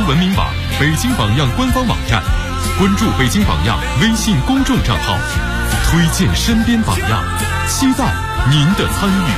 文明榜、北京榜样官方网站，关注北京榜样微信公众账号，推荐身边榜样，期待您的参与。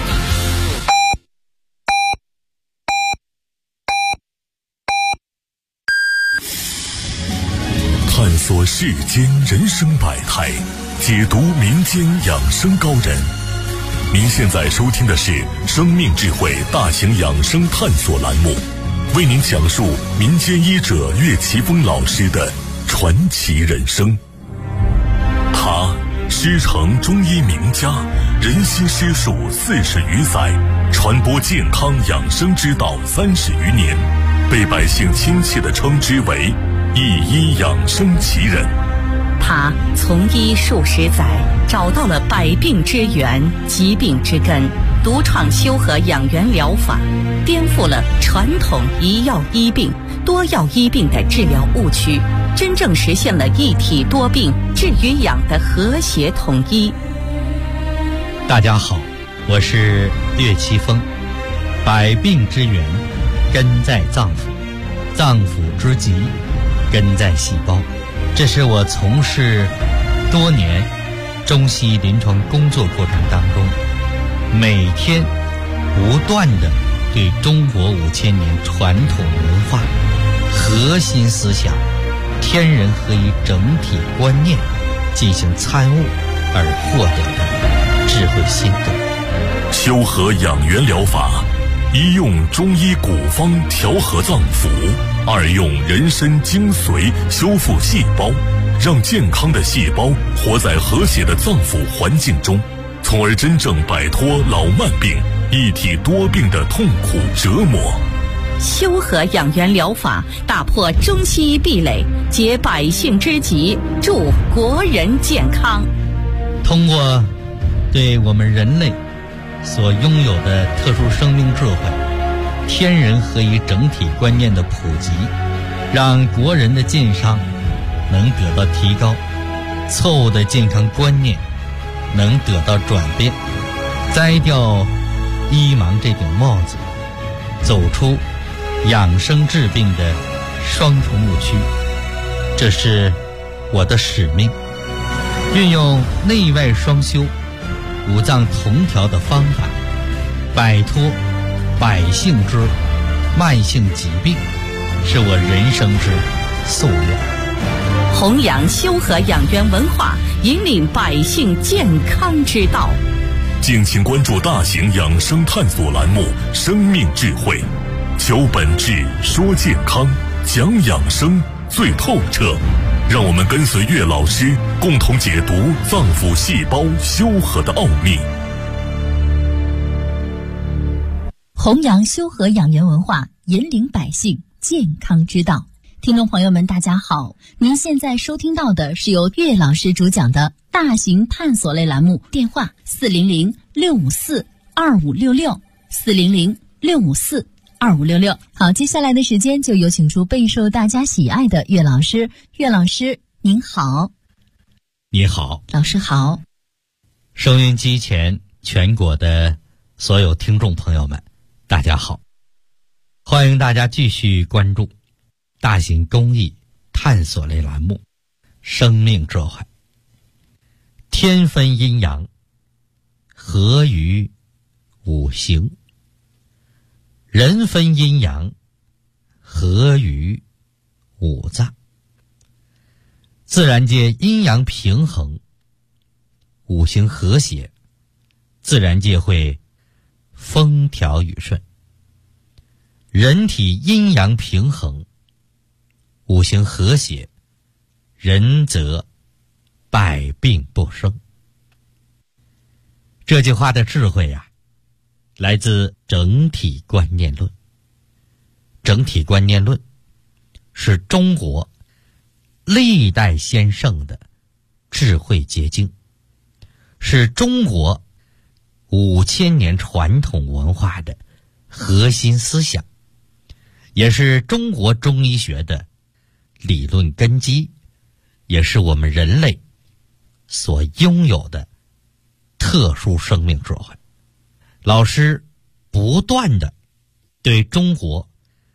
探索世间人生百态，解读民间养生高人。您现在收听的是生命智慧大型养生探索栏目，为您讲述民间医者岳奇峰老师的传奇人生。他师承中医名家，人心师术40余载，传播健康养生之道30余年，被百姓亲切地称之为一医养生奇人。 他从医数十载，找到了百病之源、疾病之根，独创修和养元疗法，颠覆了传统一药医病、多药医病的治疗误区，真正实现了一体多病、治与养的和谐统一。 大家好，我是岳奇峰。百病之源根在脏腑，脏腑之疾根在细胞。这是我从事多年中西医临床工作过程当中，每天不断地对中国5000年传统文化核心思想天人合一整体观念进行参悟而获得的智慧心得。 修和养元疗法，一用中医古方调和脏腑，二用人参精髓修复细胞，让健康的细胞活在和谐的脏腑环境中，从而真正摆脱老慢病、一体多病的痛苦折磨。 修和养元疗法打破中西医壁垒，解百姓之急，助国人健康。 通过对我们人类所拥有的特殊生命智慧、天人合一整体观念的普及，让国人的健康能得到提高，错误的健康观念能得到转变，摘掉医盲这顶帽子，走出养生治病的双重误区。这是我的使命，运用内外双修、五脏同调的方法，摆脱百姓之慢性疾病，是我人生之夙愿。 弘扬修和养元文化，引领百姓健康之道。 敬请关注大型养生探索栏目《生命智慧》，求本质，说健康，讲养生最透彻。让我们跟随岳老师，共同解读脏腑细胞修和的奥秘。 弘扬修和养元文化，引领百姓健康之道。听众朋友们，大家好，您现在收听到的是由岳老师主讲的大型探索类栏目，电话400-654-2566，400-654-2566。好，接下来的时间就有请出备受大家喜爱的岳老师。岳老师您好。 你好， 老师好。 收音机前全国的所有听众朋友们，大家好，欢迎大家继续关注大型公益探索类栏目《生命智慧》。天分阴阳，合于五行；人分阴阳，合于五脏。自然界阴阳平衡，五行和谐，自然界会风调雨顺。人体阴阳平衡，五行和谐，人则百病不生。这句话的智慧来自整体观念论。整体观念论是中国历代先圣的智慧结晶，是中国5000年传统文化的核心思想，也是中国中医学的理论根基，也是我们人类所拥有的特殊生命智慧。老师不断的对中国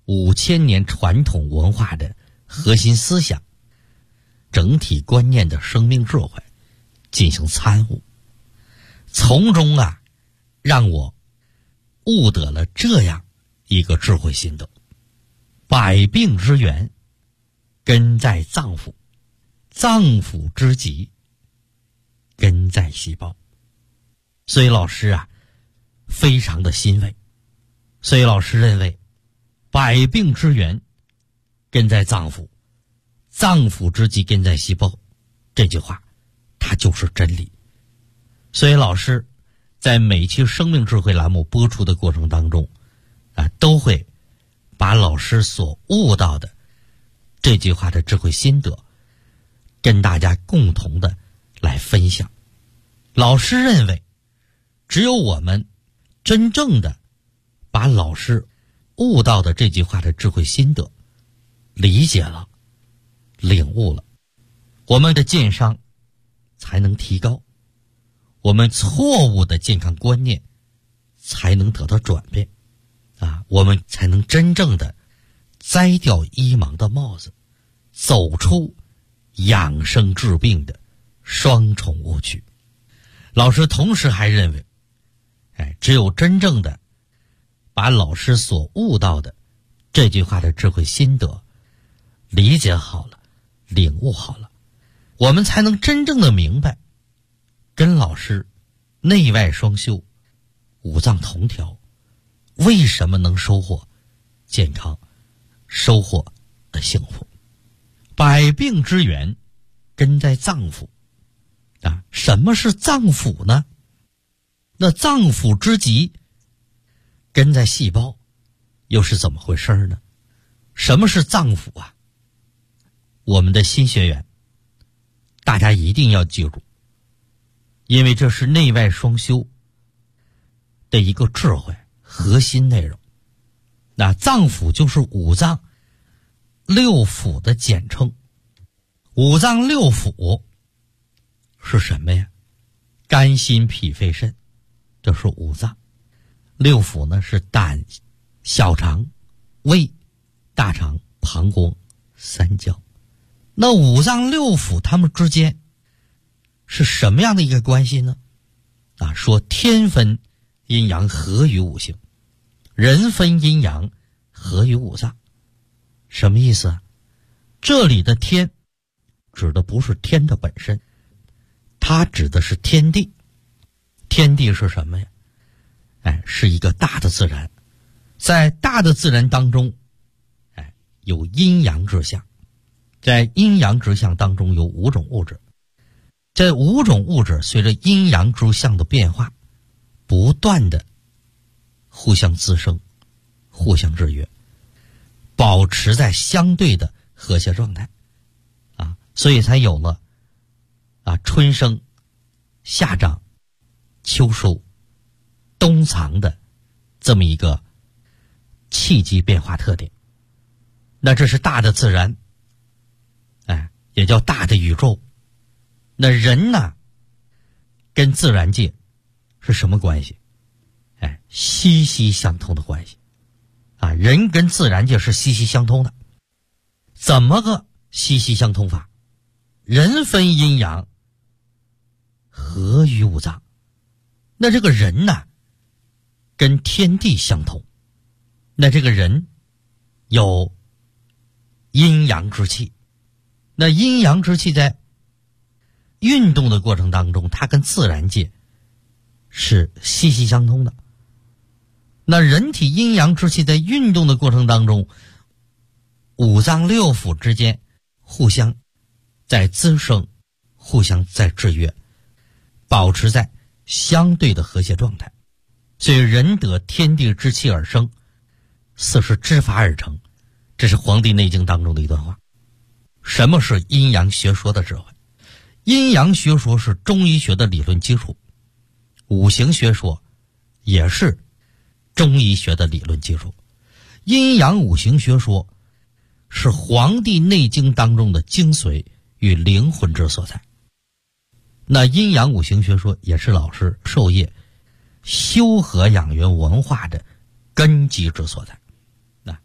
5000年传统文化的核心思想、整体观念的生命智慧进行参悟，从中让我悟得了这样一个智慧心得：百病之源根在脏腑，脏腑之疾根在细胞。所以老师非常的欣慰。所以老师认为，百病之源根在脏腑，脏腑之疾根在细胞，这句话它就是真理。所以老师在每期生命智慧栏目播出的过程当中都会把老师所悟到的这句话的智慧心得跟大家共同的来分享。老师认为，只有我们真正的把老师悟到的这句话的智慧心得理解了、领悟了，我们的健商才能提高，我们错误的健康观念才能得到转变我们才能真正的摘掉医盲的帽子，走出养生治病的双重误区。老师同时还认为，只有真正的把老师所悟到的这句话的智慧心得理解好了、领悟好了，我们才能真正的明白，跟老师内外双修、五脏同调，为什么能收获健康、收获幸福。百病之源根在脏腑什么是脏腑呢？那脏腑之疾根在细胞，又是怎么回事呢？什么是脏腑我们的新学员大家一定要记住，因为这是内外双修的一个智慧核心内容。那脏腑就是五脏六腑的简称。五脏六腑是什么呀？肝心脾肺肾，这是五脏。六腑呢是胆、小肠、胃、大肠、膀胱、三焦。那五脏六腑它们之间是什么样的一个关系呢？说天分阴阳合于五行，人分阴阳合于五脏。什么意思这里的天指的不是天的本身，它指的是天地。天地是什么呀？是一个大的自然。在大的自然当中有阴阳之象，在阴阳之象当中有5种物质。这5种物质随着阴阳之象的变化不断的互相滋生、互相制约，保持在相对的和谐状态所以才有了春生、夏长、秋收、冬藏的这么一个气机变化特点。那这是大的自然也叫大的宇宙。那人呢跟自然界是什么关系？息息相通的关系人跟自然界是息息相通的。怎么个息息相通法？人分阴阳合于五脏。那这个人呢跟天地相通，那这个人有阴阳之气。那阴阳之气在运动的过程当中，它跟自然界是息息相通的。那人体阴阳之气在运动的过程当中，五脏六腑之间互相在滋生，互相在制约，保持在相对的和谐状态。所以人得天地之气而生，四时之法而成，这是《黄帝内经》当中的一段话。什么是阴阳学说的智慧？阴阳学说是中医学的理论基础，五行学说也是中医学的理论基础。阴阳五行学说是《黄帝内经》当中的精髓与灵魂之所在。那阴阳五行学说也是老师授业修和养元文化的根基之所在。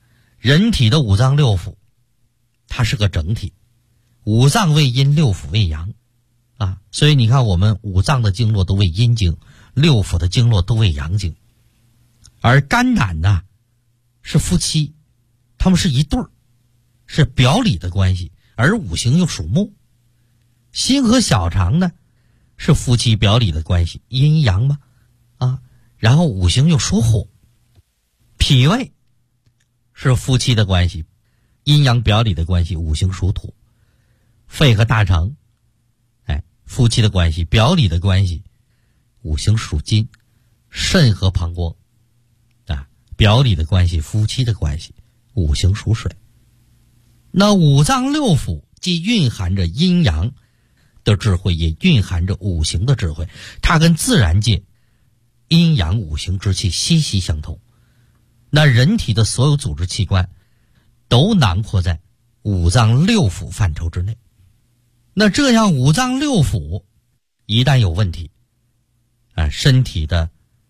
人体的五脏六腑，它是个整体，五脏为阴，六腑为阳啊，所以你看我们五脏的经络都为阴经，六腑的经络都为阳经。而肝胆呢是夫妻，他们是一对儿，是表里的关系，而五行又属木。心和小肠呢是夫妻表里的关系，阴阳嘛啊，然后五行又属火。脾胃是夫妻的关系，阴阳表里的关系，五行属土。肺和大肠夫妻的关系，表里的关系，五行属金。肾和膀胱表里的关系，夫妻的关系，五行属水。那五脏六腑既蕴含着阴阳的智慧，也蕴含着五行的智慧，它跟自然界阴阳五行之气息息相通。那人体的所有组织器官都囊括在五脏六腑范畴之内。那这样五脏六腑一旦有问题身体的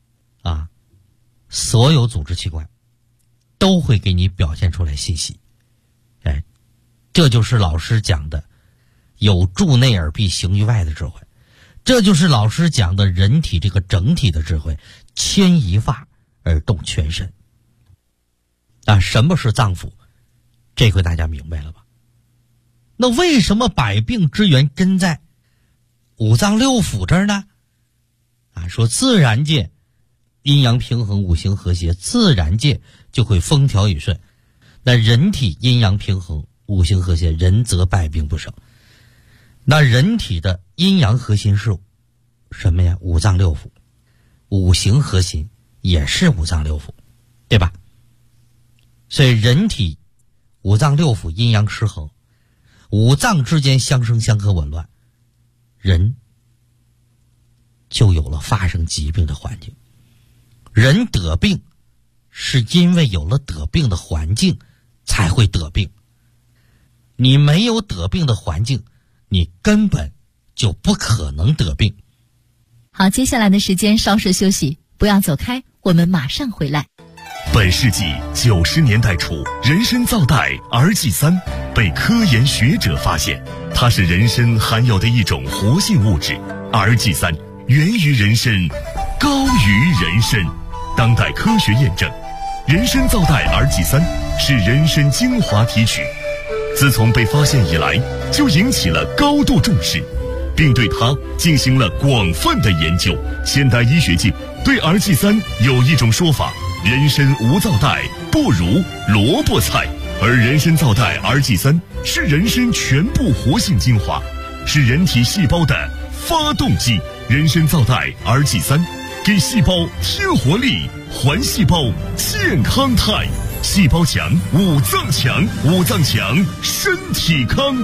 所有组织器官都会给你表现出来信息。这就是老师讲的有助内而必行于外的智慧，这就是老师讲的人体这个整体的智慧，牵一发而动全身。什么是脏腑？这回大家明白了吧？那为什么百病之源根在五脏六腑这儿呢？说自然界阴阳平衡，五行和谐，自然界就会风调雨顺。那人体阴阳平衡，五行和谐，人则百病不生。那人体的阴阳核心是什么呀？五脏六腑。五行核心也是五脏六腑，对吧？所以人体五脏六腑阴阳失衡，五脏之间相生相克紊乱，人就有了发生疾病的环境。人得病是因为有了得病的环境才会得病，你没有得病的环境，你根本就不可能得病。 好，接下来的时间稍事休息，不要走开，我们马上回来。 本世纪90年代初，人参皂苷 RG3 被科研学者发现，它是人参含有的一种活性物质。RG3 源于人参，高于人参。当代科学验证，人参皂苷 RG3 是人参精华提取，自从被发现以来，就引起了高度重视，并对它进行了广泛的研究。现代医学界对 RG3 有一种说法：人参无皂苷不如萝卜菜，而人参皂苷 RG3 是人参全部活性精华，是人体细胞的发动机。人参皂苷 RG3 给细胞添活力，还细胞健康态。细胞强，五脏强，五脏强，身体康。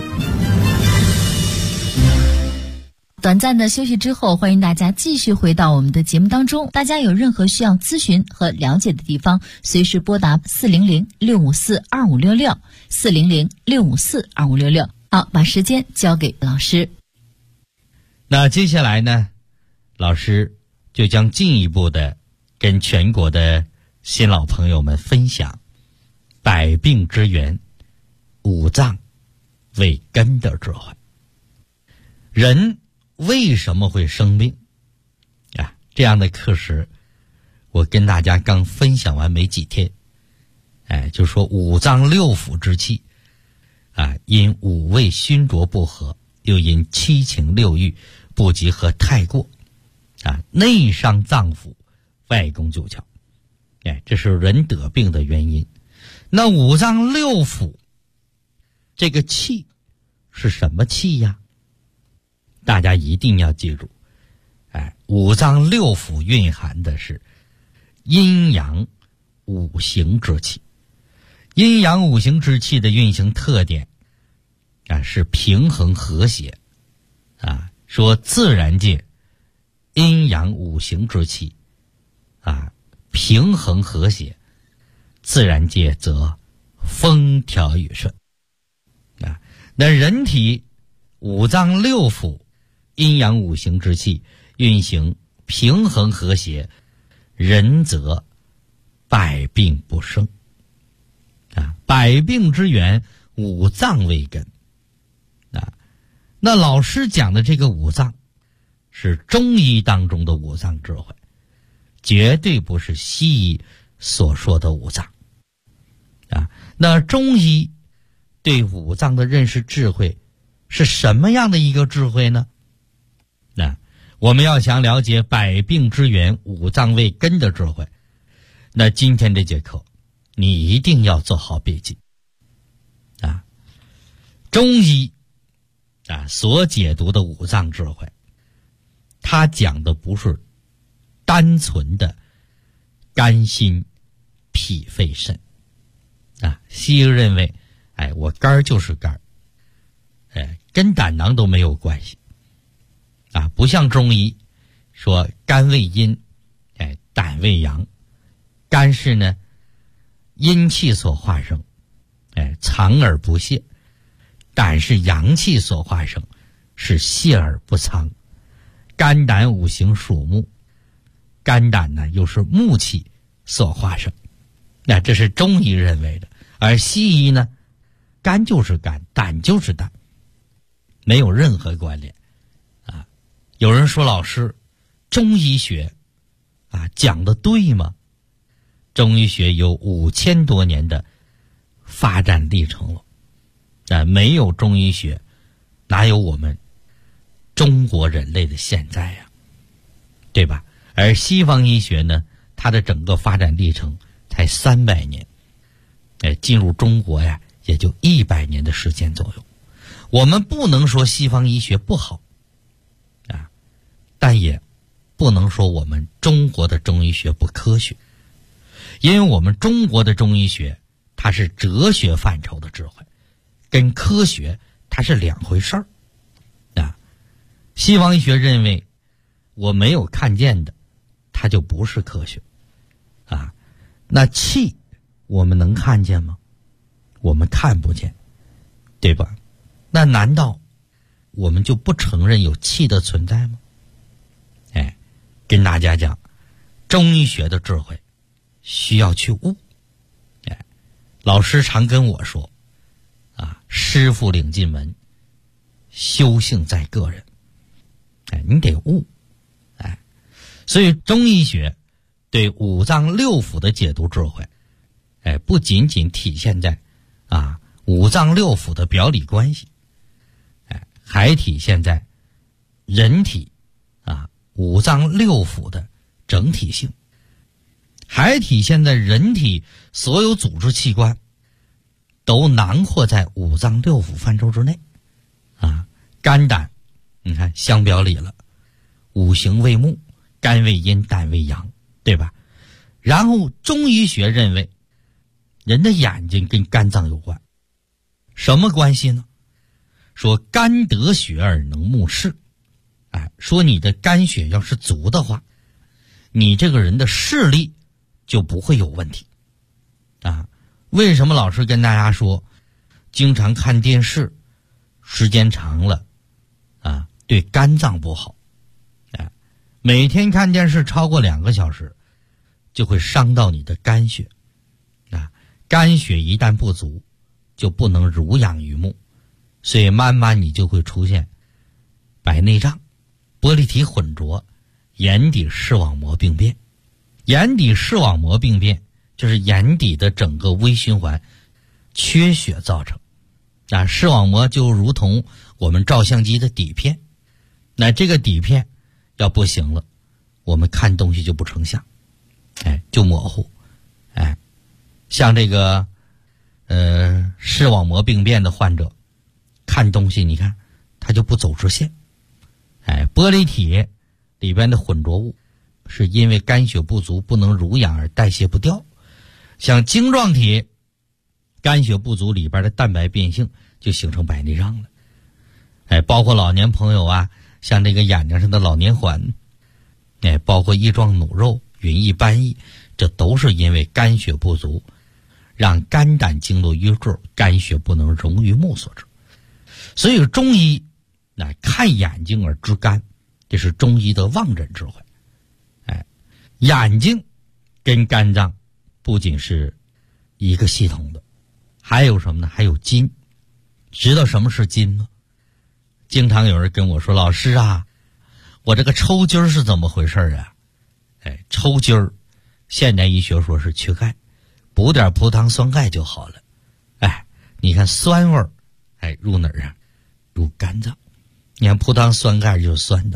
短暂的休息之后，欢迎大家继续回到我们的节目当中。大家有任何需要咨询和了解的地方，随时拨打400-654-2566 400-654-2566。好，把时间交给老师。 那接下来呢，老师就将进一步的跟全国的新老朋友们分享百病之源，五脏为根的智慧。人为什么会生病这样的课时我跟大家刚分享完没几天，就说五脏六腑之气因五味熏浊不和，又因七情六欲不及和太过内伤脏腑，外攻九窍，这是人得病的原因。那五脏六腑这个气是什么气呀？大家一定要记住，五脏六腑蕴含的是阴阳五行之气。阴阳五行之气的运行特点是平衡和谐说自然界阴阳五行之气平衡和谐，自然界则风调雨顺那人体五脏六腑阴阳五行之气运行平衡和谐，人则百病不生百病之源，五脏为根。那老师讲的这个五脏，是中医当中的五脏智慧，绝对不是西医所说的五脏。那中医对五脏的认识智慧是什么样的一个智慧呢？我们要想了解百病之源，五脏为根的智慧，那今天这节课你一定要做好笔记。中医所解读的五脏智慧，它讲的不是单纯的肝心脾肺肾。西医认为我肝就是肝，跟胆囊都没有关系。不像中医说肝为阴，胆为阳。肝是呢阴气所化生，藏而不泄；胆是阳气所化生，是泄而不藏。肝胆五行属木，肝胆呢又是木气所化生。这是中医认为的。而西医呢，肝就是肝，胆就是胆，没有任何关联。有人说老师，中医学讲的对吗？中医学有5000多年的发展历程了，没有中医学，哪有我们中国人类的现在呀？对吧？而西方医学呢，它的整个发展历程才300年，进入中国呀，也就100年的时间左右。我们不能说西方医学不好，但也不能说我们中国的中医学不科学，因为我们中国的中医学它是哲学范畴的智慧，跟科学它是两回事儿。西方医学认为我没有看见的，它就不是科学。那气我们能看见吗？我们看不见，对吧？那难道我们就不承认有气的存在吗？跟大家讲，中医学的智慧需要去悟。老师常跟我说，师傅领进门，修行在个人。你得悟。所以中医学对五脏六腑的解读智慧，不仅仅体现在五脏六腑的表里关系，还体现在人体五脏六腑的整体性，还体现在人体所有组织器官都囊括在五脏六腑范畴之内。肝胆你看相表里了，五行为木，肝为阴，胆为阳，对吧？然后中医学认为人的眼睛跟肝脏有关，什么关系呢？说肝得血而能目视，说你的肝血要是足的话，你这个人的视力就不会有问题。为什么老师跟大家说经常看电视时间长了对肝脏不好？每天看电视超过2个小时就会伤到你的肝血。肝血一旦不足就不能濡养于目，所以慢慢你就会出现白内障、玻璃体混浊、眼底视网膜病变。眼底视网膜病变就是眼底的整个微循环缺血造成。视网膜就如同我们照相机的底片，那这个底片要不行了，我们看东西就不成像，就模糊。像这个视网膜病变的患者看东西，你看他就不走直线。玻璃体里边的混浊物是因为肝血不足不能濡养而代谢不掉。像晶状体肝血不足里边的蛋白变性就形成白内障了。包括老年朋友像这个眼睛上的老年环，包括液状脓肉、云翳斑翳，这都是因为肝血不足让肝胆经络淤滞，肝血不能溶于目所致。所以中医看眼睛而知肝，这是中医的望诊智慧。眼睛跟肝脏不仅是一个系统的， 还有什么呢？还有筋。知道什么是筋吗？经常有人跟我说，老师啊，我这个抽筋是怎么回事啊？抽筋儿，现代医学说是缺钙，补点葡萄糖酸钙就好了。你看酸味儿，入哪儿啊？入肝脏。你看葡萄糖酸钙就是酸的，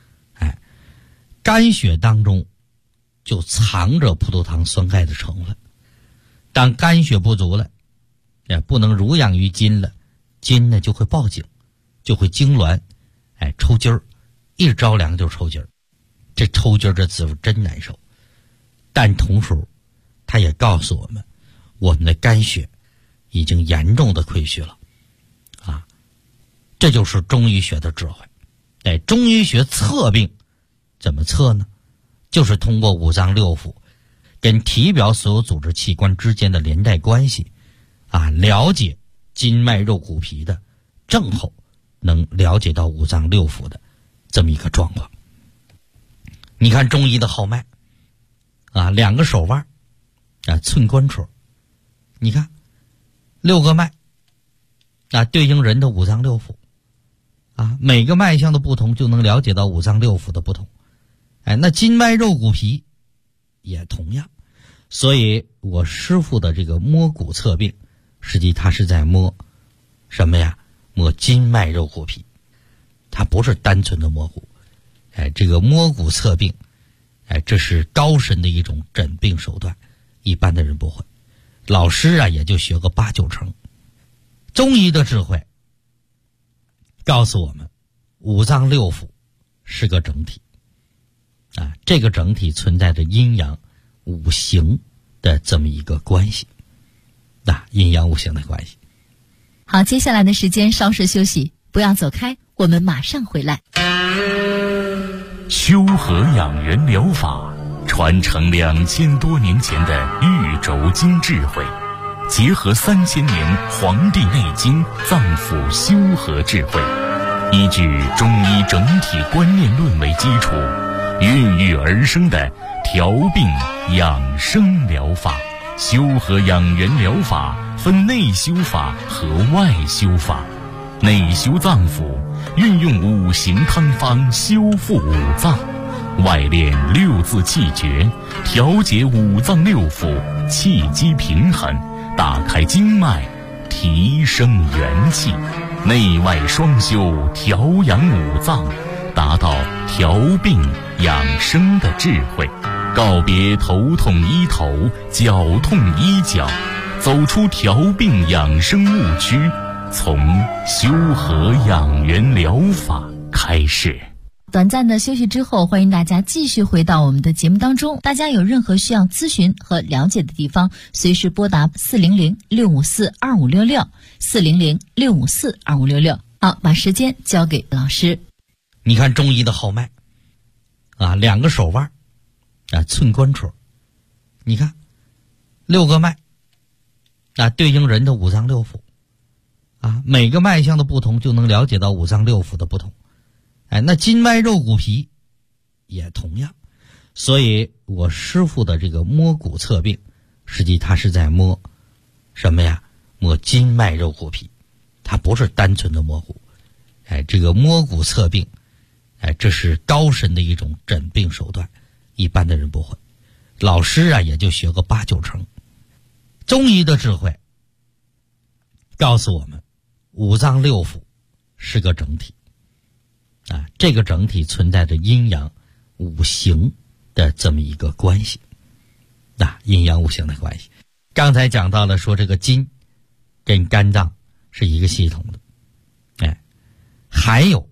肝血当中就藏着葡萄糖酸钙的成分。当肝血不足了，不能濡养于筋了，筋呢就会报警，就会痉挛，抽筋儿，一着凉就抽筋儿。这抽筋儿这滋味真难受。但同时它也告诉我们，我们的肝血已经严重的亏虚了这就是中医学的智慧。中医学测病怎么测呢？就是通过五脏六腑跟体表所有组织器官之间的连带关系了解筋脉肉骨皮的症候，能了解到五脏六腑的这么一个状况。你看中医的号脉2个手腕寸关戳，你看6个脉对应人的五脏六腑每个脉象的不同就能了解到五脏六腑的不同。那筋脉肉骨皮也同样。所以我师父的这个摸骨测病，实际他是在摸什么呀？摸筋脉肉骨皮，他不是单纯的摸骨。这个摸骨测病，这是高深的一种诊病手段，一般的人不会。老师也就学个8、9成。中医的智慧告诉我们，五脏六腑是个整体这个整体存在着阴阳五行的这么一个关系阴阳五行的关系。 好，接下来的时间稍事休息，不要走开，我们马上回来。 修和养元疗法传承2000多年前的玉轴经智慧，结合3000年《黄帝内经》脏腑修和智慧，依据中医整体观念论为基础，孕育而生的调病养生疗法。修和养元疗法分内修法和外修法。内修脏腑，运用五行汤方修复五脏；外练6字气诀，调节五脏六腑气机平衡，打开经脉，提升元气。内外双修，调养五脏，达到调病养生的智慧。告别头痛医头，脚痛医脚，走出调病养生误区，从修和养元疗法开始。 短暂的休息之后，欢迎大家继续回到我们的节目当中。大家有任何需要咨询和了解的地方，随时拨打400-654-2566 400-654-2566。好，把时间交给老师。 你看中医的号脉2个手腕寸关戳，你看6个脉对应人的五脏六腑每个脉象的不同就能了解到五脏六腑的不同。那筋脉肉骨皮也同样。所以我师父的这个摸骨测病，实际他是在摸什么呀？摸筋脉肉骨皮，他不是单纯的摸骨。这个摸骨测病，这是高深的一种诊病手段，一般的人不会。老师也就学个8、9成。中医的智慧告诉我们，五脏六腑是个整体这个整体存在着阴阳五行的这么一个关系阴阳五行的关系。刚才讲到了说这个筋跟肝脏是一个系统的，还有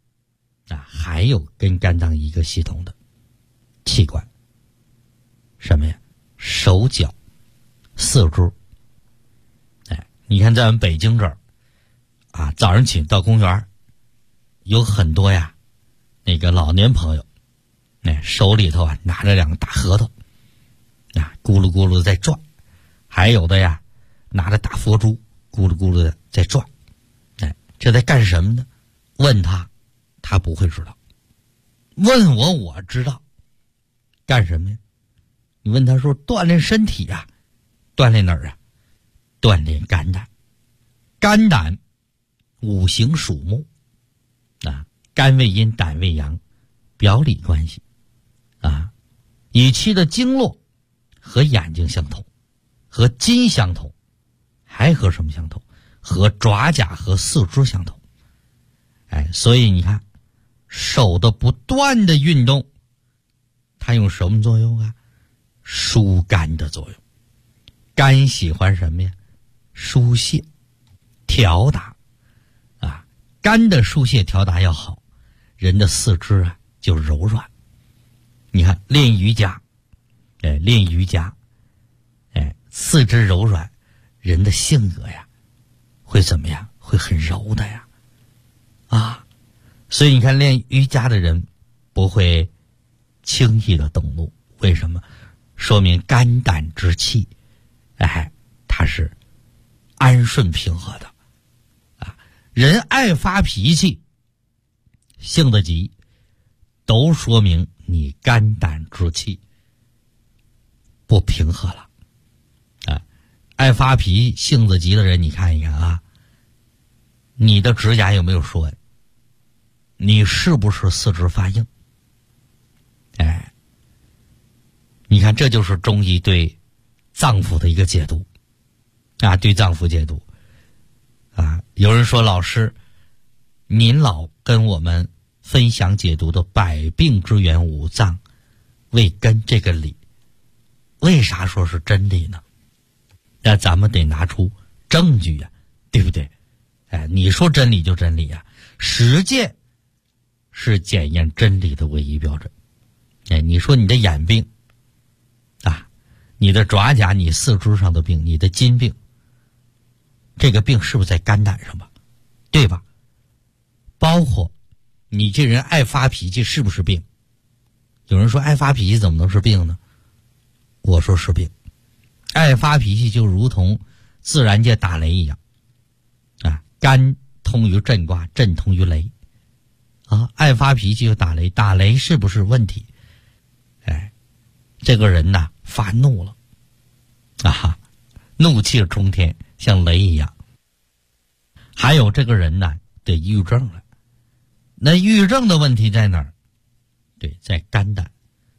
跟肝脏一个系统的器官，什么呀？手脚四肢。你看在我们北京这儿早上起到公园，有很多那个老年朋友，手里头拿着2个大核桃，咕噜咕噜的在转；还有的拿着大佛珠，咕噜咕噜的在转。这在干什么呢？问他不会知道；问我知道。干什么呀？你问他说锻炼身体锻炼哪儿锻炼肝胆。肝胆五行属木啊，肝为阴，胆为阳，表里关系啊。以其的经络和眼睛相同，和筋相同，还和什么相同？和爪甲和四肢相同。所以你看，手的不断的运动，它用什么作用啊？疏肝的作用。肝喜欢什么呀？疏泄调达啊。肝的疏泄调达要好，人的四肢啊就柔软。你看练瑜伽，四肢柔软，人的性格呀会怎么样？会很柔的呀啊。所以你看练瑜伽的人不会轻易的动怒，为什么？说明肝胆之气它是安顺平和的啊。人爱发脾气，性子急，都说明你肝胆之气不平和了啊。爱发脾气性子急的人，你看一看啊，你的指甲有没有说你是不是四肢发硬？你看这就是中医对脏腑的一个解读啊，对脏腑解读啊。有人说，老师您老跟我们分享解读的百病之源五脏为根这个理，为啥说是真理呢？那咱们得拿出证据呀，对不对？你说真理就真理呀，实践是检验真理的唯一标准。你说你的眼病啊，你的爪甲，你四肢上的病，你的筋病，这个病是不是在肝胆上吧？对吧？包括你这人爱发脾气是不是病？有人说爱发脾气怎么能是病呢？我说是病。爱发脾气就如同自然界打雷一样啊，肝通于震卦，震通于雷啊，爱发脾气就打雷，打雷是不是问题？这个人呐发怒了啊，怒气冲天，像雷一样。还有这个人呐得抑郁症了。那抑郁症的问题在哪儿？对，在肝胆。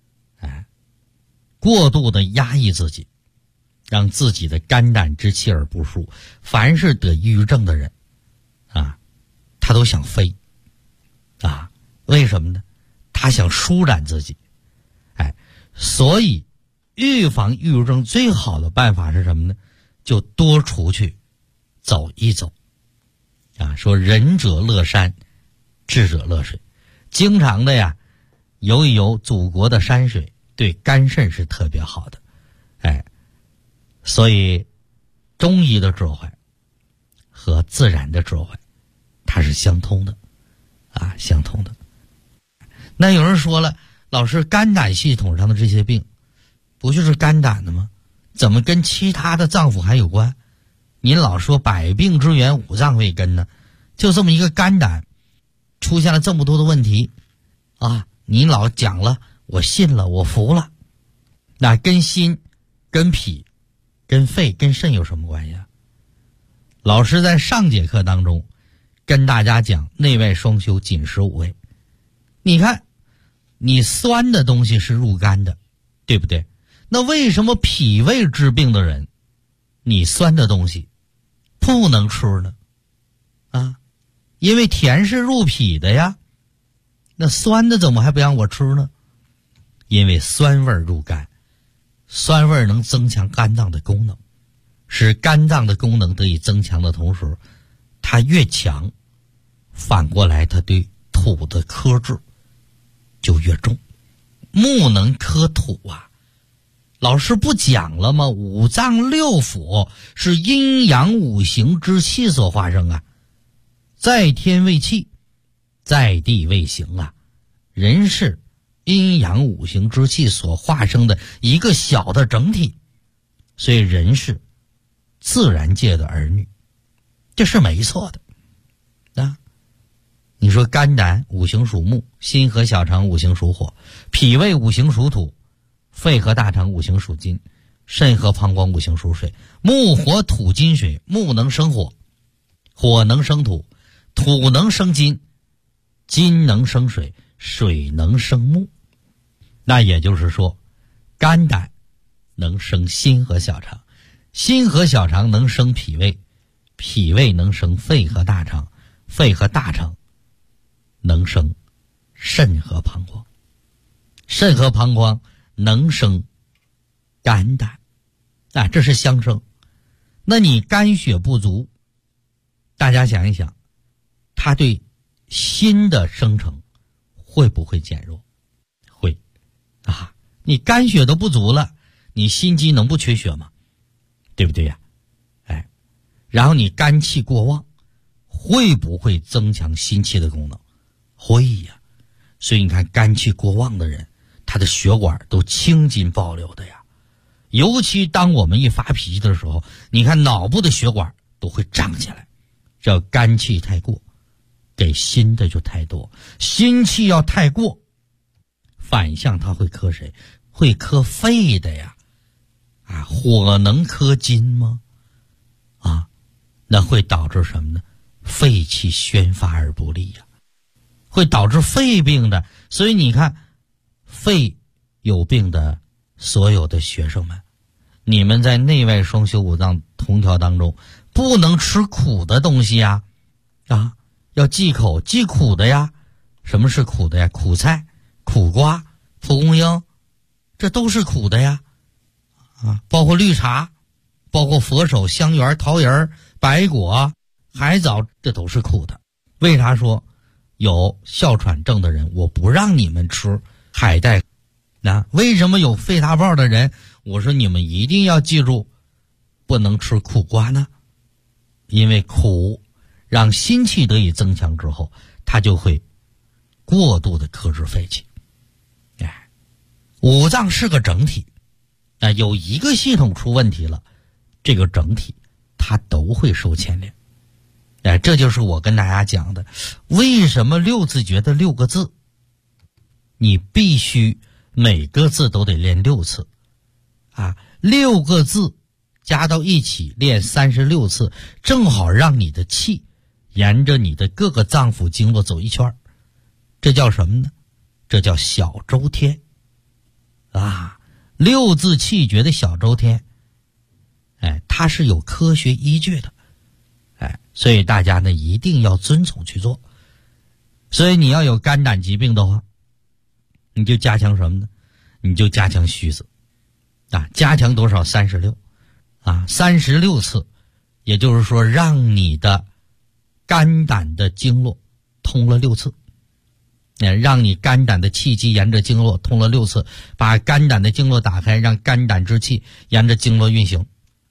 过度的压抑自己，让自己的肝胆之气而不舒。凡是得抑郁症的人啊，他都想飞啊。为什么呢？他想舒展自己。所以预防抑郁症最好的办法是什么呢？就多出去走一走啊。说仁者乐山，智者乐水，经常的呀游一游祖国的山水，对肝肾是特别好的。所以中医的智慧和自然的智慧它是相通的啊，相通的。那有人说了，老师，肝胆系统上的这些病不就是肝胆的吗？怎么跟其他的脏腑还有关？您老说百病之源五脏为根呢，就这么一个肝胆出现了这么多的问题啊！您老讲了，我信了，我服了。那跟心、跟脾、跟肺、跟肾有什么关系啊？老师在上节课当中跟大家讲内外双修，紧实五味。你看你酸的东西是入肝的，对不对？那为什么脾胃治病的人你酸的东西不能吃呢？啊，因为甜是入脾的呀，那酸的怎么还不让我吃呢？因为酸味入肝，酸味能增强肝脏的功能，使肝脏的功能得以增强的同时，它越强，反过来它对土的克制就越重。木能克土啊，老师不讲了吗？五脏六腑是阴阳五行之气所化生啊，在天为气，在地为形啊。人是阴阳五行之气所化生的一个小的整体，所以人是自然界的儿女，这是没错的啊。你说肝胆五行属木，心和小肠五行属火，脾胃五行属土，肺和大肠五行属金， 肾和膀胱五行属水，木火土金水，木能生火，火能生土，土能生金，金能生水，水能生木。那也就是说，肝胆能生心和小肠，心和小肠能生脾胃，脾胃能生肺和大肠，肺和大肠能生肾和膀胱，肾和膀胱能生肝胆，这是相生。那你肝血不足，大家想一想，它对心的生成会不会减弱？会你肝血都不足了，你心肌能不缺血吗？对不对呀？然后你肝气过旺，会不会增强心气的功能？会呀。所以你看肝气过旺的人，他的血管都青筋暴流的呀。尤其当我们一发脾气的时候，你看脑部的血管都会胀起来，这肝气太过，给心的就太多。心气要太过，反向它会克谁？会克肺的呀。火能克金吗？那会导致什么呢？肺气宣发而不利呀，会导致肺病的。所以你看，肺有病的所有的学生们，你们在内外双修五脏同调当中，不能吃苦的东西呀，要忌口，忌苦的呀。什么是苦的呀？苦菜、苦瓜、蒲公英，这都是苦的呀。包括绿茶，包括佛手、香橼、桃仁、白果、海藻，这都是苦的。为啥说有哮喘症的人我不让你们吃海带？为什么有肺大泡的人我说你们一定要记住不能吃苦瓜呢？因为苦让心气得以增强之后，它就会过度的克制肺气。五脏是个整体，有一个系统出问题了，这个整体它都会受牵连。这就是我跟大家讲的，为什么六字诀的6个字你必须每个字都得练6次，6个字加到一起练36次，正好让你的气沿着你的各个脏腑经络走一圈。这叫什么呢？这叫小周天6字气诀的小周天，它是有科学依据的，所以大家呢一定要遵从去做。所以你要有肝胆疾病的话，你就加强什么呢？你就加强虚字加强多少？36 36次，也就是说让你的肝胆的经络通了6次，让你肝胆的气机沿着经络通了6次，把肝胆的经络打开，让肝胆之气沿着经络运行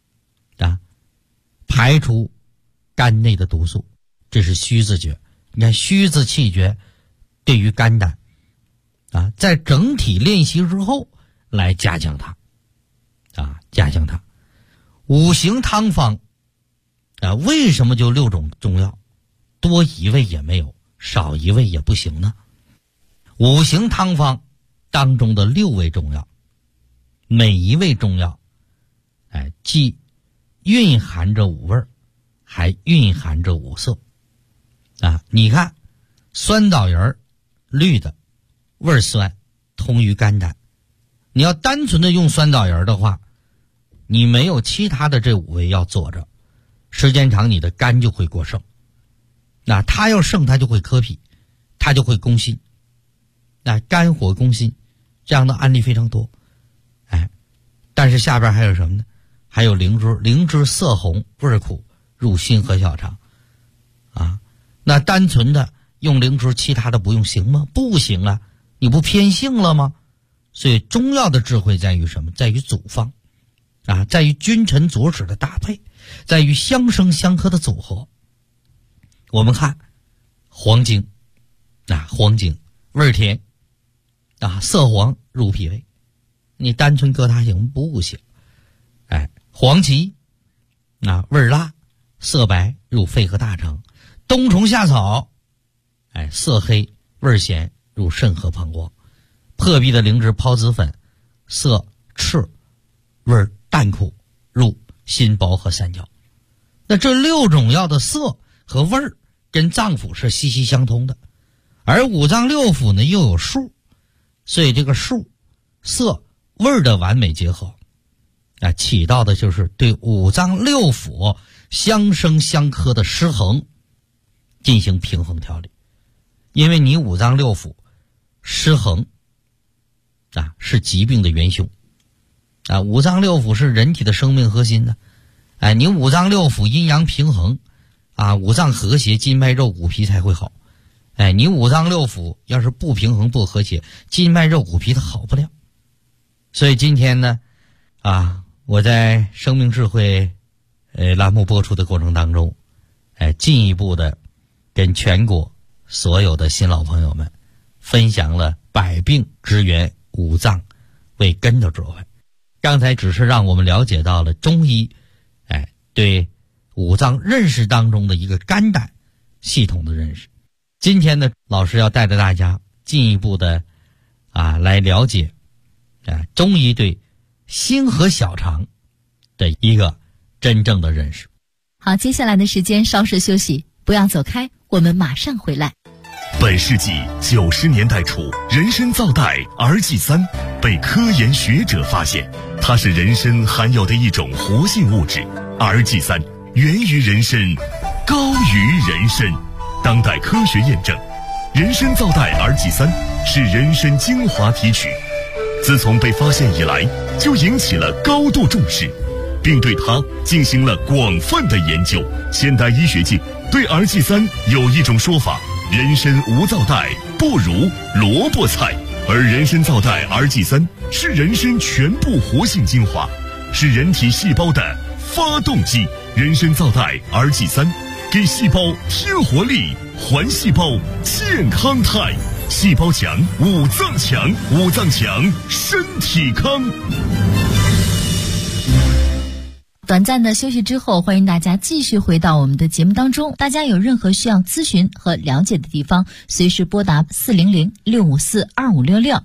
排除肝内的毒素，这是虚字诀。你看虚字气诀对于肝胆在整体练习之后来加强它加强它。五行汤方为什么就6种中药，多一味也没有，少一味也不行呢？五行汤方当中的6味中药，每一味中药既蕴含着5味，还蕴含着5色你看酸枣仁绿的，味酸，通于肝胆。你要单纯的用酸枣仁的话，你没有其他的这5味药佐着，时间长你的肝就会过剩。它要盛，它就会克脾，它就会攻心。肝火攻心，这样的案例非常多。但是下边还有什么呢？还有灵芝，灵芝色红味苦，入心和小肠那单纯的用灵芝，其他的不用行吗？不行啊，你不偏性了吗？所以中药的智慧在于什么？在于组方在于君臣佐使的搭配，在于相生相克的组合。我们看黄精黄精味儿甜色黄入脾胃，你单纯搁它行不行？黄芪味儿辣，色白入肺和大肠。冬虫夏草色黑味儿咸，入肾和膀胱。破壁的灵芝孢子粉，色赤味儿淡苦、入、辛、薄和三焦。那这6种药的色和味儿跟脏腑是息息相通的，而五脏六腑呢又有数，所以这个数、色、味儿的完美结合起到的就是对五脏六腑相生相克的失衡进行平衡调理。因为你五脏六腑失衡是疾病的元凶五脏六腑是人体的生命核心呢。你五脏六腑阴阳平衡五脏和谐，筋脉肉骨皮才会好。你五脏六腑要是不平衡不和谐，筋脉肉骨皮它好不了。所以今天呢我在生命智慧栏目播出的过程当中进一步的跟全国所有的新老朋友们分享了百病之源五脏为根的智慧。刚才只是让我们了解到了中医对五脏认识当中的一个肝胆系统的认识。今天呢，老师要带着大家进一步的来了解中医对心和小肠的一个真正的认识。 好，接下来的时间稍事休息，不要走开，我们马上回来。 本世纪90年代初，人参皂苷 RG3 被科研学者发现，它是人参含有的一种活性物质。RG3 源于人参，高于人参。当代科学验证，人参皂苷 RG3 是人参精华提取，自从被发现以来，就引起了高度重视，并对它进行了广泛的研究。现代医学界对 RG3 有一种说法：人参无皂苷不如萝卜菜，而人参皂苷 RG3 是人参全部活性精华，是人体细胞的发动机。人参皂苷 RG3 给细胞添活力，还细胞健康态。细胞强，五脏强，五脏强，身体康。 短暂的休息之后，欢迎大家继续回到我们的节目当中。大家有任何需要咨询和了解的地方，随时拨打400-654-2566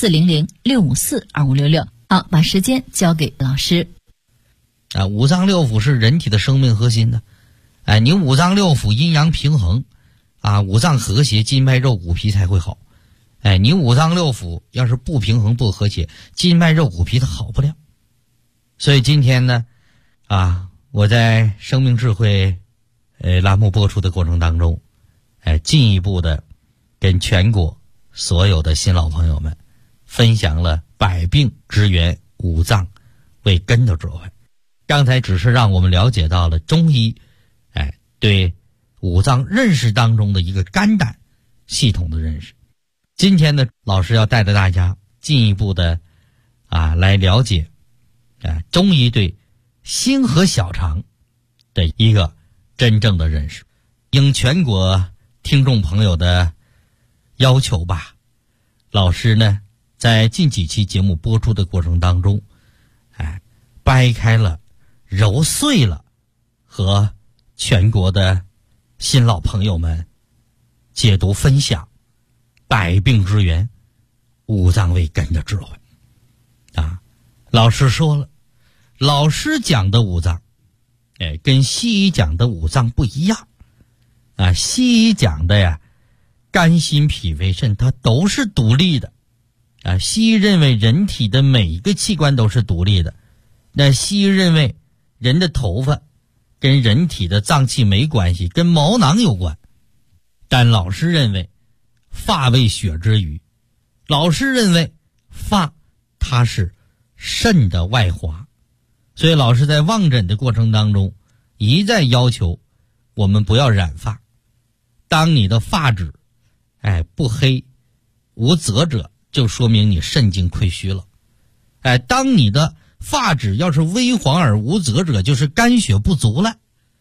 400-654-2566。好，把时间交给老师。 五脏六腑是人体的生命核心呢。你五脏六腑阴阳平衡五脏和谐，筋脉肉骨皮才会好。你五脏六腑要是不平衡不和谐，筋脉肉骨皮它好不了。所以今天呢我在生命智慧栏目播出的过程当中进一步的跟全国所有的新老朋友们分享了百病之源五脏为根的智慧。刚才只是让我们了解到了中医对五脏认识当中的一个肝胆系统的认识。今天呢，老师要带着大家进一步的来了解中医对心和小肠的一个真正的认识。应全国听众朋友的要求吧，老师呢在近几期节目播出的过程当中掰开了揉碎了和全国的新老朋友们解读分享百病之源五脏为根的智慧老师说了，老师讲的五脏跟西医讲的五脏不一样西医讲的肝心脾胃肾它都是独立的西医认为人体的每一个器官都是独立的，那西医认为人的头发跟人体的脏器没关系，跟毛囊有关。但老师认为发为血之余，老师认为发它是肾的外华。所以老师在望诊的过程当中一再要求我们不要染发。当你的发质不黑无泽者，就说明你肾精亏虚了。当你的发质要是微黄而无泽者，就是肝血不足了。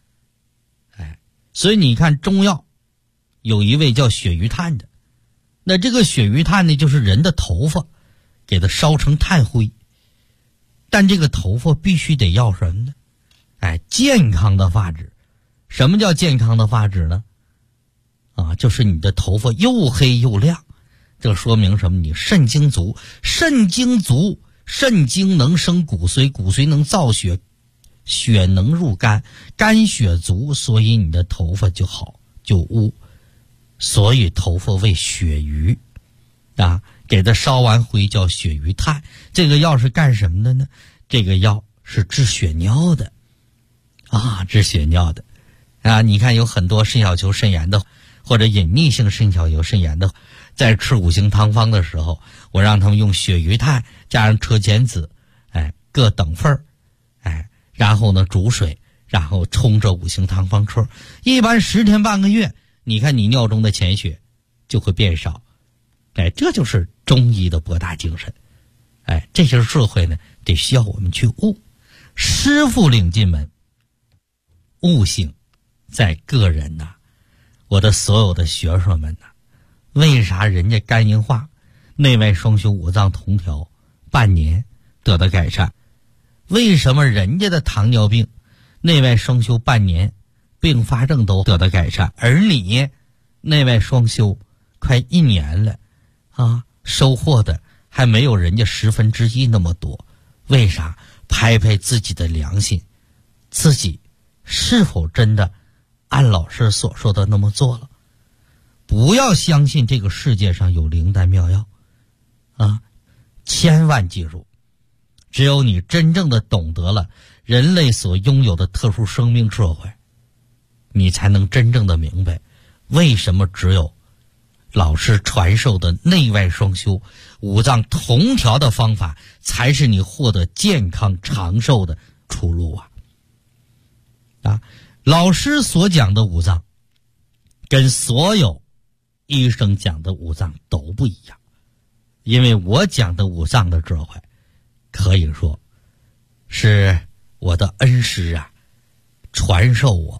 所以你看中药有一味叫鳕鱼炭的，那这个鳕鱼炭呢，就是人的头发给它烧成炭灰，但这个头发必须得要什么呢？健康的发质。什么叫健康的发质呢？就是你的头发又黑又亮，这说明什么？你肾精足，肾精足肾精能生骨髓，骨髓能造血，血能入肝，肝血足，所以你的头发就好就乌。所以头发为血鱼啊，给它烧完灰叫血鱼炭。这个药是干什么的呢？这个药是治血尿的啊，治血尿的啊。你看有很多肾小球肾炎的或者隐匿性肾小球肾炎的，在吃五行汤方的时候，我让他们用血鱼炭加上车前子，各等份然后呢煮水，然后冲着五行汤方吃，一般10天半个月，你看你尿中的潜血就会变少。这就是中医的博大精深。这些智慧呢，得需要我们去悟。师傅领进门，悟性在个人呐。我的所有的学生们呐，为啥人家肝硬化、内外双修、五脏同调半年得到改善？为什么人家的糖尿病、内外双修半年并发症都得到改善，而你内外双修快1年了啊，收获的还没有人家1/10那么多？为啥？拍拍自己的良心，自己是否真的按老师所说的那么做了？不要相信这个世界上有灵丹妙药啊！千万记住，只有你真正的懂得了人类所拥有的特殊生命智慧，你才能真正的明白为什么只有老师传授的内外双修、五脏同调的方法才是你获得健康长寿的出路啊！老师所讲的五脏跟所有医生讲的五脏都不一样，因为我讲的五脏的智慧可以说是我的恩师啊传授我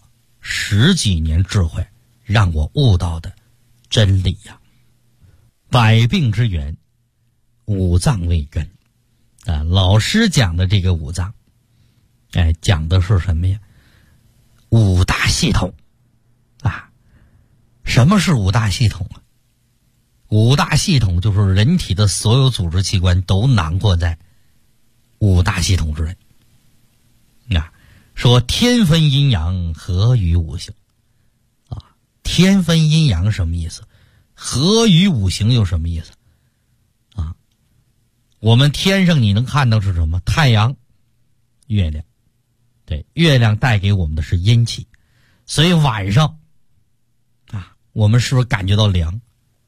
10几年智慧，让我悟到的真理呀。百病之源，五脏为根啊。老师讲的这个五脏讲的是什么呀？五大系统啊。什么是五大系统啊？五大系统就是人体的所有组织器官都囊括在五大系统之内。说天分阴阳合于五行啊，天分阴阳什么意思？合于五行又什么意思啊？我们天上你能看到是什么？太阳、月亮。对，月亮带给我们的是阴气，所以晚上啊，我们是不是感觉到凉？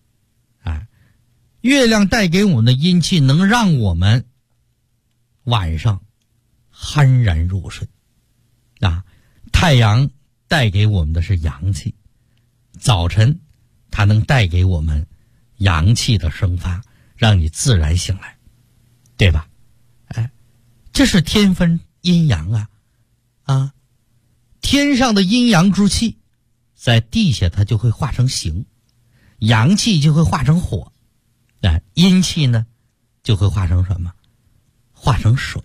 月亮带给我们的阴气能让我们晚上酣然入睡啊。太阳带给我们的是阳气，早晨它能带给我们阳气的生发，让你自然醒来，对吧？这是天分阴阳啊。天上的阴阳之气在地下它就会化成形，阳气就会化成火，阴气呢就会化成什么？化成水。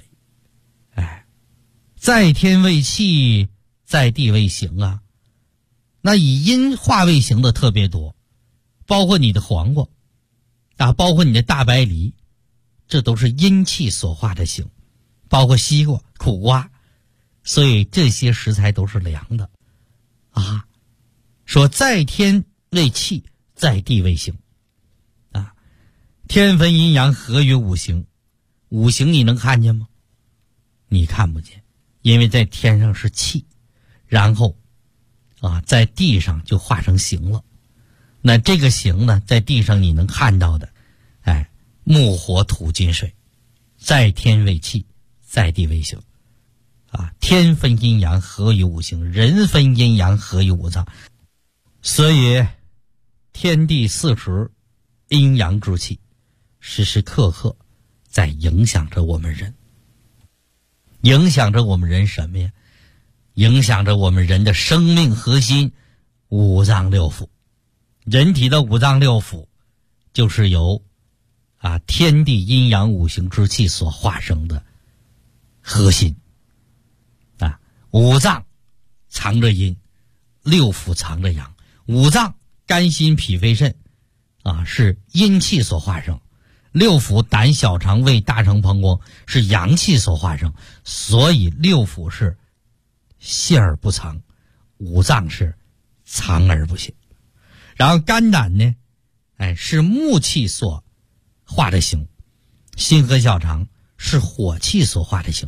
在天为气，在地为形啊。那以阴化为形的特别多，包括你的黄瓜啊，包括你的大白梨，这都是阴气所化的形，包括西瓜、苦瓜，所以这些食材都是凉的啊。说在天为气，在地为形啊。天分阴阳合于五行，五行你能看见吗？你看不见，因为在天上是气，然后在地上就化成形了。那这个形呢，在地上你能看到的，木火土金水，在天为气，在地为形啊。天分阴阳合于五行，人分阴阳合于五脏，所以天地四时阴阳之气时时刻刻在影响着我们人。影响着我们人什么呀？影响着我们人的生命核心五脏六腑。人体的五脏六腑就是由天地阴阳五行之气所化生的核心五脏藏着阴，六腑藏着阳。五脏肝心脾肺肾是阴气所化生， 六腑、胆、小肠、胃、大肠、膀胱是阳气所化生，所以六腑是泄而不藏，五脏是藏而不泄。然后肝胆呢，是木气所化的形，心和小肠是火气所化的形，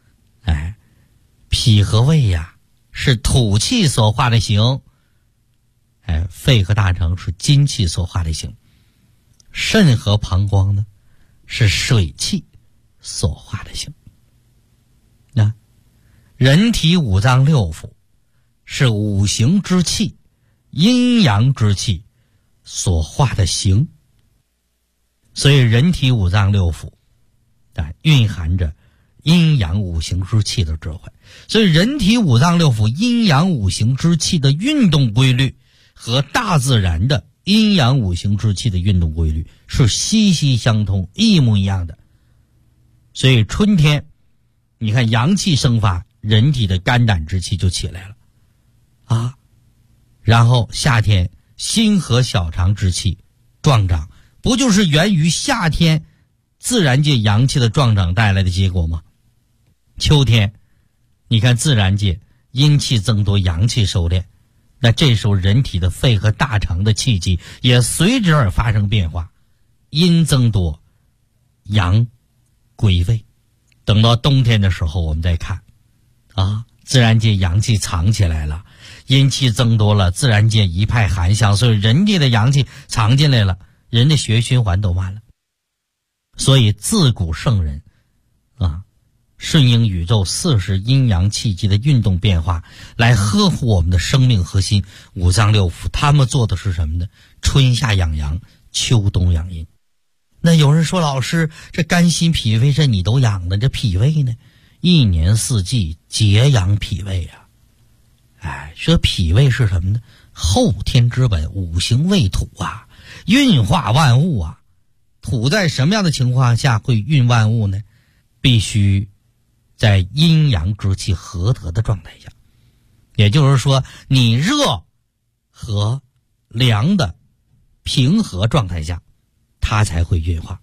脾和胃呀是土气所化的形，肺和大肠是金气所化的形，肾和膀胱呢是水气所化的形。那人体五脏六腑是五行之气、阴阳之气所化的形，所以人体五脏六腑蕴含着阴阳五行之气的智慧。所以人体五脏六腑阴阳五行之气的运动规律和大自然的阴阳五行之气的运动规律是息息相通，一模一样的。所以春天你看阳气生发，人体的肝胆之气就起来了然后夏天心和小肠之气壮长，不就是源于夏天自然界阳气的壮长带来的结果吗？秋天你看自然界阴气增多，阳气收敛，那这时候人体的肺和大肠的气机也随之而发生变化，阴增多，阳归位。等到冬天的时候我们再看自然界阳气藏起来了，阴气增多了，自然界一派寒象，所以人体的阳气藏进来了，人的血液循环都慢了。所以自古圣人顺应宇宙40阴阳气机的运动变化来呵护我们的生命核心五脏六腑，他们做的是什么呢？春夏养阳，秋冬养阴。那有人说，老师，这肝心脾胃这你都养的，这脾胃呢一年四季节养脾胃说脾胃是什么呢？后天之本，五行为土运化万物土在什么样的情况下会运万物呢？必须在阴阳之气合得的状态下，也就是说你热和凉的平和状态下，它才会运化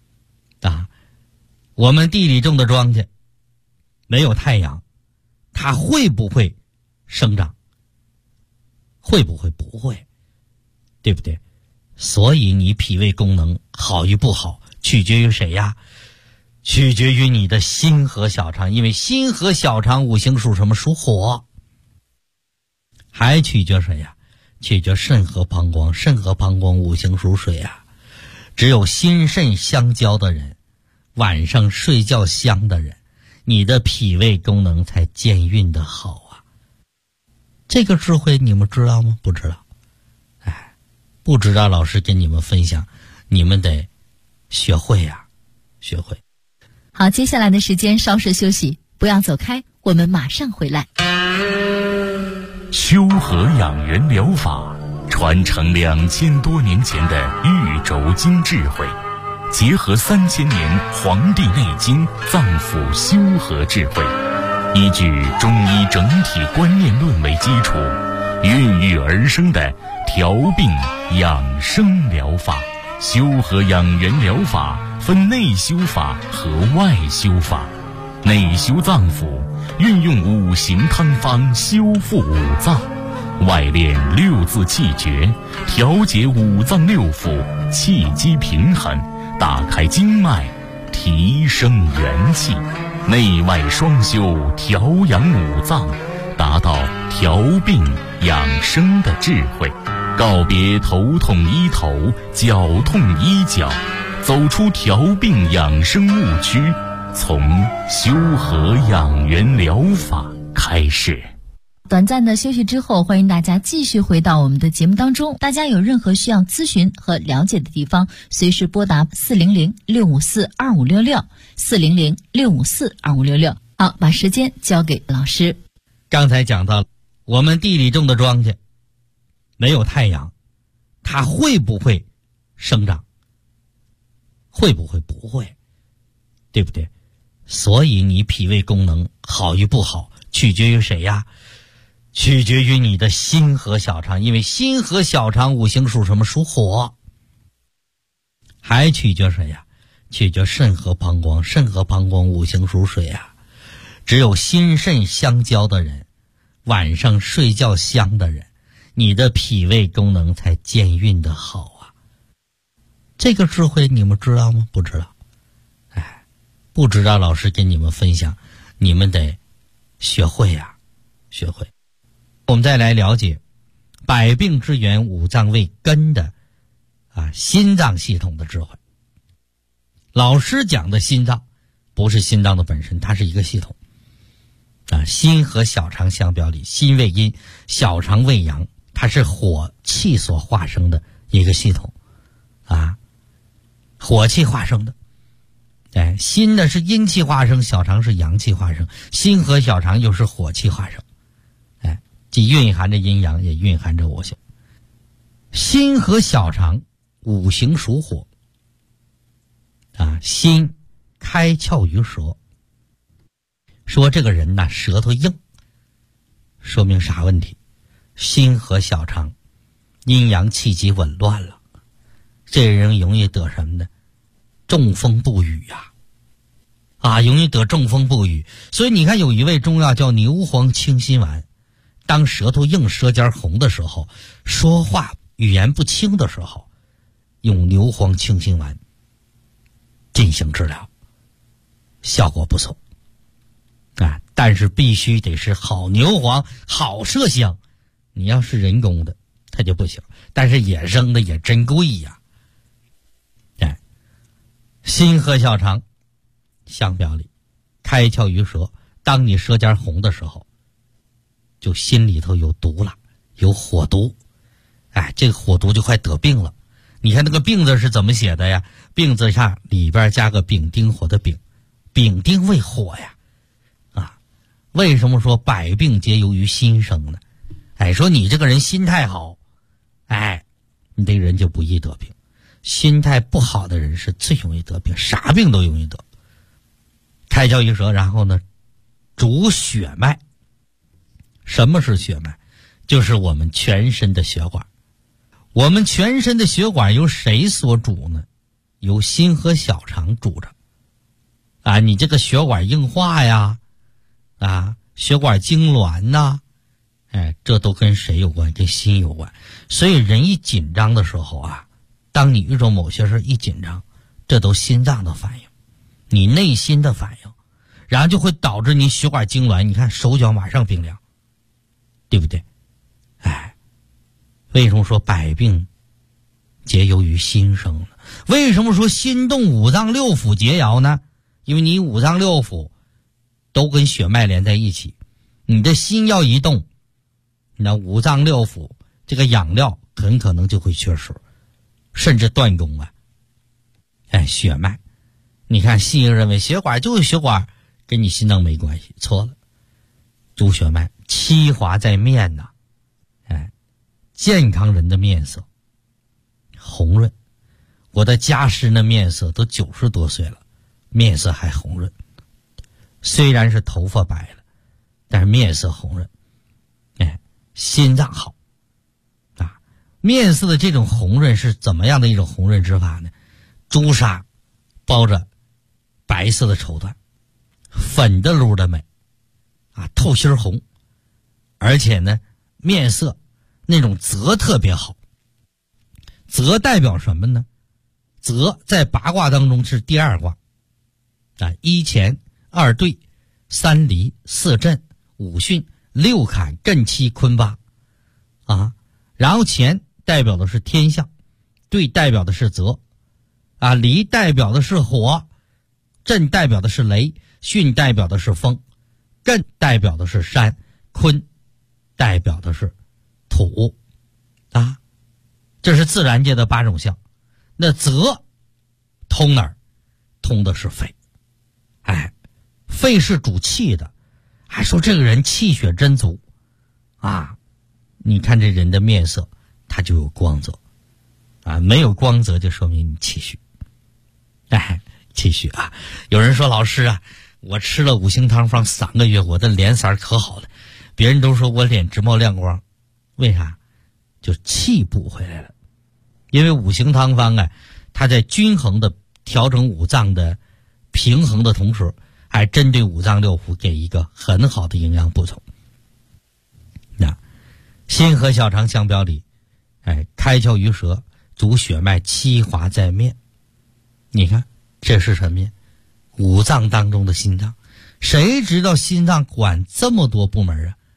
我们地里种的庄稼没有太阳，它会不会生长？会不会？不会，对不对？所以你脾胃功能好与不好取决于谁呀？取决于你的心和小肠，因为心和小肠五行属什么？属火。还取决谁呀？取决肾和膀胱，肾和膀胱五行属水只有心肾相交的人，晚上睡觉香的人，你的脾胃功能才健运的好这个智慧你们知道吗？不知道。不知道，老师跟你们分享，你们得学会学会。 好，接下来的时间稍事休息，不要走开，我们马上回来。 修和养元疗法传承2000多年前的玉轴经智慧，结合3000年《黄帝内经》脏腑修和智慧，依据中医整体观念论为基础，孕育而生的调病养生疗法。修和养元疗法分内修法和外修法。内修脏腑，运用五行汤方修复五脏；外练6字气诀，调节五脏六腑，气机平衡，打开经脉，提升元气。内外双修，调养五脏，达到调病养生的智慧。告别头痛医头，脚痛医脚，走出调病养生误区，从修和养元疗法开始。 短暂的休息之后，欢迎大家继续回到我们的节目当中。大家有任何需要咨询和了解的地方，随时拨打400-654-2566 400-654-2566。好，把时间交给老师。 刚才讲到我们地里种的庄稼没有太阳，它会不会生长？会不会？不会，对不对？所以你脾胃功能好与不好取决于谁呀？取决于你的心和小肠，因为心和小肠五行属什么？属火。还取决谁呀？ 取决肾和膀胱，肾和膀胱五行属水啊。只有心肾相交的人，晚上睡觉香的人，你的脾胃功能才健运的好啊。这个智慧你们知道吗？不知道。不知道，老师跟你们分享，你们得学会呀，学会。我们再来了解百病之源五脏为根的心脏系统的智慧。老师讲的心脏不是心脏的本身，它是一个系统心和小肠相表里，心为阴，小肠为阳，它是火气所化生的一个系统火气化生的。心呢是阴气化生，小肠是阳气化生，心和小肠又是火气化生，既蕴含着阴阳，也蕴含着五行。心和小肠五行属火心开窍于舌，说这个人舌头硬，说明啥问题？心和小肠阴阳气机紊乱了，这人容易得什么呢？中风不语容易得中风不语。所以你看有一味中药叫牛黄清心丸，当舌头硬舌尖红的时候，说话语言不清的时候，用牛黄清心丸进行治疗，效果不错但是必须得是好牛黄好麝香，你要是人工的它就不行，但是野生的也真贵呀。心和小肠相表里，开窍于舌，当你舌尖红的时候，就心里头有毒了，有火毒这个火毒就快得病了。你看那个病字是怎么写的呀？病字上里边加个丙丁火的丙，丙丁为火呀为什么说百病皆由于心生呢？说你这个人心态好你这个人就不易得病。心态不好的人是最容易得病，啥病都容易得。开窍于舌，然后呢主血脉。什么是血脉？就是我们全身的血管。我们全身的血管由谁所主呢？由心和小肠主着你这个血管硬化呀血管痉挛这都跟谁有关？跟心有关。所以人一紧张的时候当你遇到某些事一紧张，这都心脏的反应，你内心的反应，然后就会导致你血管痉挛，你看手脚马上冰凉，对不对？为什么说百病皆由于心生呢？为什么说心动五脏六腑皆爻呢？因为你五脏六腑都跟血脉连在一起，你的心要一动，那五脏六腑这个养料很可能就会缺失，甚至断供血脉。你看西医认为血管就是血管，跟你心脏没关系，错了。主血脉，七华在面健康人的面色红润，我的家师的面色都90多岁了，面色还红润，虽然是头发白了，但是面色红润心脏好面色的这种红润是怎么样的一种红润之法呢？朱砂包着白色的绸缎，粉的噜的美透心红，而且呢面色那种泽特别好。泽代表什么呢？泽在八卦当中是第二卦一乾二兑三离四震五巽六坎艮七坤八然后乾代表的是天象，兑代表的是泽离代表的是火，震代表的是雷，巽代表的是风，艮代表的是山，坤代表的是土这是自然界的8种象。那泽通哪儿？通的是肺肺是主气的，还说这个人气血真足你看这人的面色他就有光泽没有光泽就说明你气虚气虚有人说老师我吃了五行汤方3个月，我的脸色可好了，别人都说我脸直冒亮光，为啥？就气补回来了。因为五行汤方它在均衡的调整五脏的平衡的同时，还针对五脏六腑给一个很好的营养补充。那心和小肠相表里，开窍于舌，主血脉，七华在面。你看这是什么呀？五脏当中的心脏。谁知道心脏管这么多部门啊？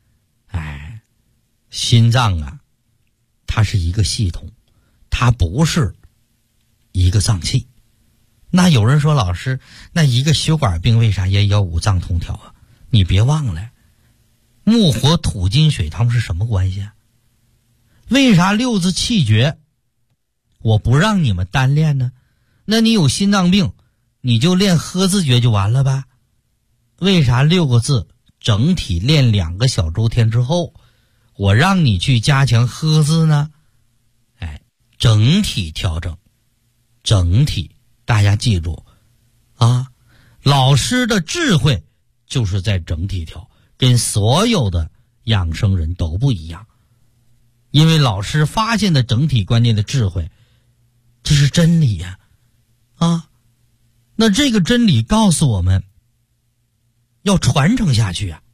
心脏啊，它是一个系统，它不是一个脏器。那有人说，老师，那一个血管病为啥也要五脏通调啊？你别忘了，木火土金水它们是什么关系啊？为啥六字气绝我不让你们单练呢？那你有心脏病你就练喝字诀就完了吧？为啥6个字整体练2个小周天之后，我让你去加强喝字呢？整体调整，整体，大家记住啊，老师的智慧就是在整体调，跟所有的养生人都不一样。因为老师发现的整体观念的智慧，这是真理呀！那这个真理告诉我们要传承下去啊！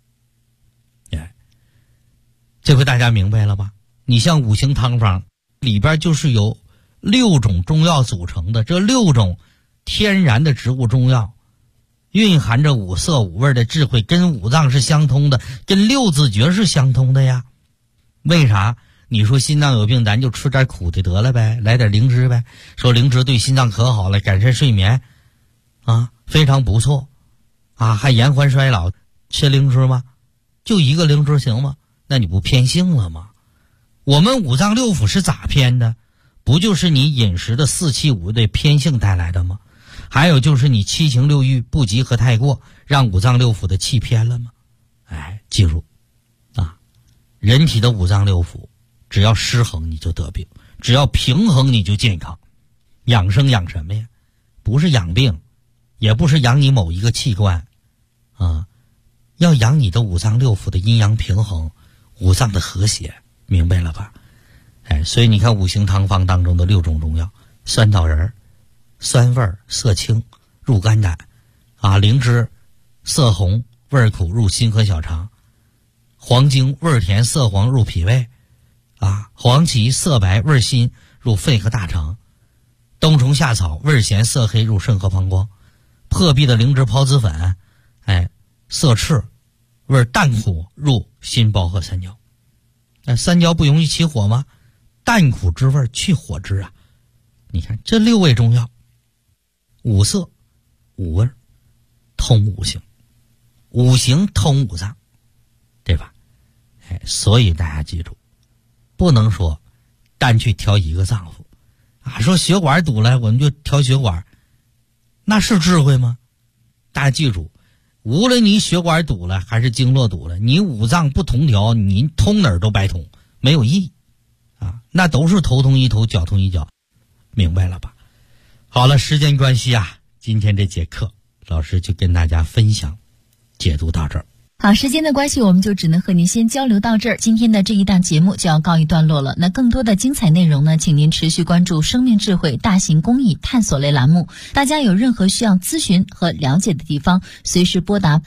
这回大家明白了吧？你像五行汤方里边就是由6种中药组成的，这6种天然的植物中药蕴含着五色五味的智慧，跟五脏是相通的，跟六字诀是相通的呀。为啥？你说心脏有病，咱就吃点苦的得了呗，来点灵芝呗。说灵芝对心脏可好了，改善睡眠非常不错还延缓衰老，吃灵芝吗？就一个灵芝行吗？那你不偏性了吗？我们五脏六腑是咋偏的？不就是你饮食的4气5味的偏性带来的吗？还有就是你7情6欲不及和太过，让五脏六腑的气偏了吗？记住人体的五脏六腑只要失衡你就得病，只要平衡你就健康。养生养什么呀？不是养病，也不是养你某一个器官要养你的五脏六腑的阴阳平衡，五脏的和谐，明白了吧？所以你看五行汤方当中的6种中药，酸枣仁酸味色清入肝胆灵芝色红味苦入心和小肠，黄精味甜色黄入脾胃黄芪色白味辛入肺和大肠，冬虫夏草味咸色黑入肾和膀胱，破壁的灵芝孢子粉色赤味淡苦入心包和三焦。三焦不容易起火吗？淡苦之味去火之啊！你看这6味中药，五色五味通五行，五行通五脏，对吧？所以大家记住，不能说单去调一个脏腑说血管堵了我们就调血管，那是智慧吗？大家记住，无论你血管堵了还是经络堵了，你五脏不同调，你通哪儿都白通，没有意义那都是头痛医头，脚痛医脚，明白了吧？好了，时间关系今天这节课老师就跟大家分享解读到这儿。 好，时间的关系，我们就只能和您先交流到这儿。今天的这一档节目就要告一段落了。那更多的精彩内容呢，请您持续关注生命智慧大型公益探索类栏目。大家有任何需要咨询和了解的地方，随时拨打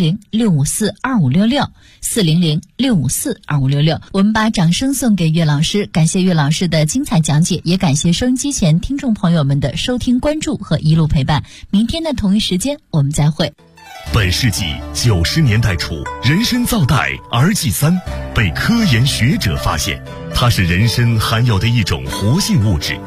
400-654-2566 400-654-2566。我们把掌声送给岳老师，感谢岳老师的精彩讲解，也感谢收音机前听众朋友们的收听关注和一路陪伴。明天的同一时间我们再会。 本世纪90年代初，人参皂苷Rg3被科研学者发现，它是人参含有的一种活性物质，